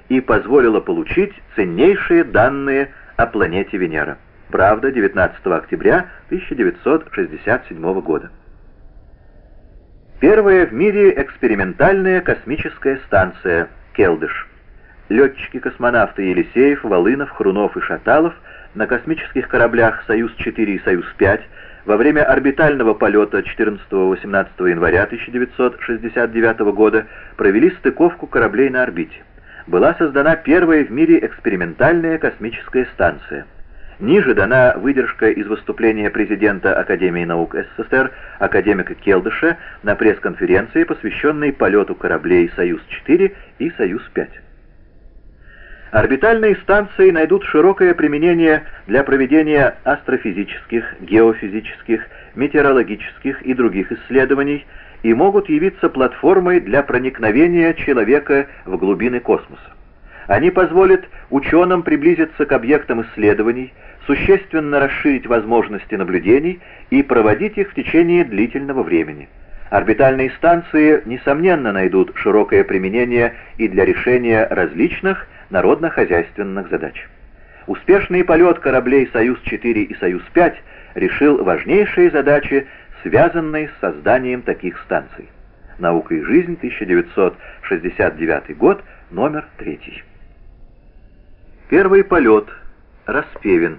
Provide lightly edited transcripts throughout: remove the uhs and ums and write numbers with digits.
и позволило получить ценнейшие данные о планете Венера. Правда, 19 октября 1967 года. Первая в мире экспериментальная космическая станция «Келдыш». Летчики-космонавты Елисеев, Волынов, Хрунов и Шаталов на космических кораблях «Союз-4» и «Союз-5» во время орбитального полета 14-18 января 1969 года провели стыковку кораблей на орбите. Была создана первая в мире экспериментальная космическая станция. Ниже дана выдержка из выступления президента Академии наук СССР академика Келдыша на пресс-конференции, посвященной полету кораблей «Союз-4» и «Союз-5». Орбитальные станции найдут широкое применение для проведения астрофизических, геофизических, метеорологических и других исследований и могут явиться платформой для проникновения человека в глубины космоса. Они позволят ученым приблизиться к объектам исследований, существенно расширить возможности наблюдений и проводить их в течение длительного времени. Орбитальные станции, несомненно, найдут широкое применение и для решения различных народно-хозяйственных задач. Успешный полет кораблей «Союз-4» и «Союз-5» решил важнейшие задачи, связанные с созданием таких станций. «Наука и жизнь», 1969 год, номер 3. Первый полет. Распевин.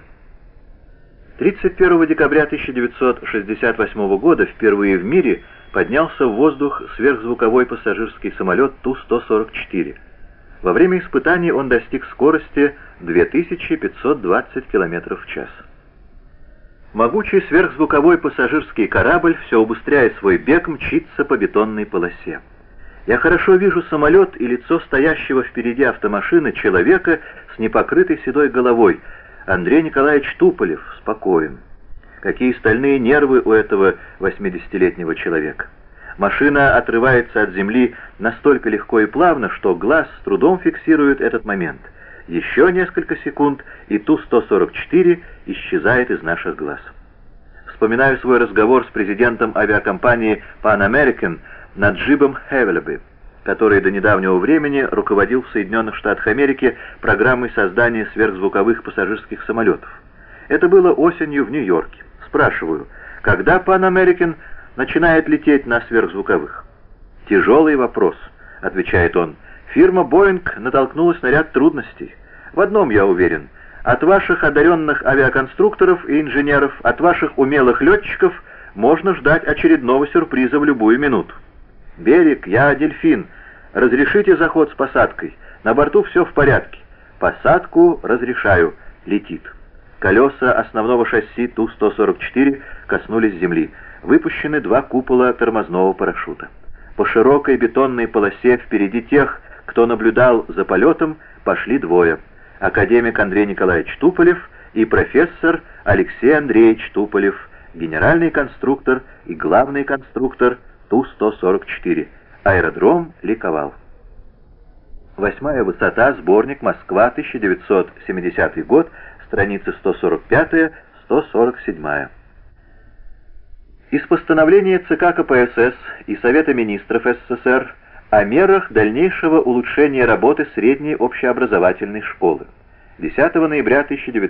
31 декабря 1968 года впервые в мире поднялся в воздух сверхзвуковой пассажирский самолет Ту-144. Во время испытаний он достиг скорости 2520 км в час. Могучий сверхзвуковой пассажирский корабль, все убыстряя свой бег, мчится по бетонной полосе. Я хорошо вижу самолет и лицо стоящего впереди автомашины человека с непокрытой седой головой. Андрей Николаевич Туполев спокоен. Какие стальные нервы у этого 80-летнего человека. Машина отрывается от земли настолько легко и плавно, что глаз с трудом фиксирует этот момент. Еще несколько секунд, и Ту-144 исчезает из наших глаз. Вспоминаю свой разговор с президентом авиакомпании Pan American Наджибом Хевелеби, который до недавнего времени руководил в Соединенных Штатах Америки программой создания сверхзвуковых пассажирских самолетов. Это было осенью в Нью-Йорке. Спрашиваю, когда Pan American начинает лететь на сверхзвуковых? «Тяжелый вопрос», — отвечает он. «Фирма Boeing натолкнулась на ряд трудностей. В одном я уверен. От ваших одаренных авиаконструкторов и инженеров, от ваших умелых летчиков можно ждать очередного сюрприза в любую минуту. Берег, я дельфин. Разрешите заход с посадкой. На борту все в порядке. Посадку разрешаю. Летит». Колеса основного шасси Ту-144 коснулись земли. Выпущены 2 купола тормозного парашюта. По широкой бетонной полосе впереди тех, кто наблюдал за полетом, пошли двое. Академик Андрей Николаевич Туполев и профессор Алексей Андреевич Туполев, генеральный конструктор и главный конструктор Ту-144. Аэродром ликовал. 8-я высота, сборник, Москва, 1970 год, страницы 145-147. Из постановления ЦК КПСС и Совета министров СССР о мерах дальнейшего улучшения работы средней общеобразовательной школы. 10 ноября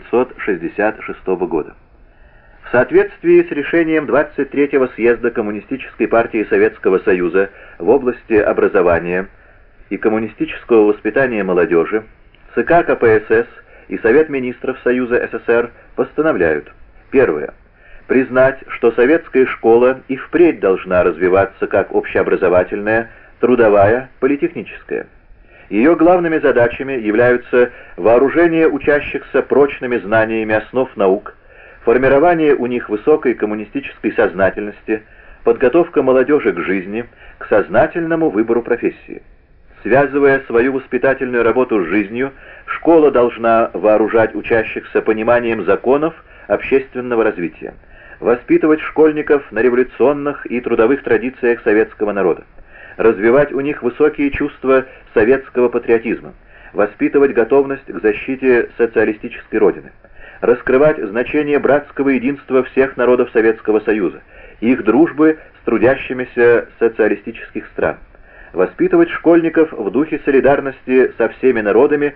1966 года. В соответствии с решением 23-го съезда Коммунистической партии Советского Союза в области образования и коммунистического воспитания молодежи, ЦК КПСС и Совет министров Союза СССР постановляют: первое. Признать, что советская школа и впредь должна развиваться как общеобразовательная, трудовая, политехническая. Ее главными задачами являются вооружение учащихся прочными знаниями основ наук, формирование у них высокой коммунистической сознательности, подготовка молодежи к жизни, к сознательному выбору профессии. Связывая свою воспитательную работу с жизнью, школа должна вооружать учащихся пониманием законов общественного развития, воспитывать школьников на революционных и трудовых традициях советского народа, развивать у них высокие чувства советского патриотизма, воспитывать готовность к защите социалистической родины, раскрывать значение братского единства всех народов Советского Союза и их дружбы с трудящимися социалистических стран, воспитывать школьников в духе солидарности со всеми народами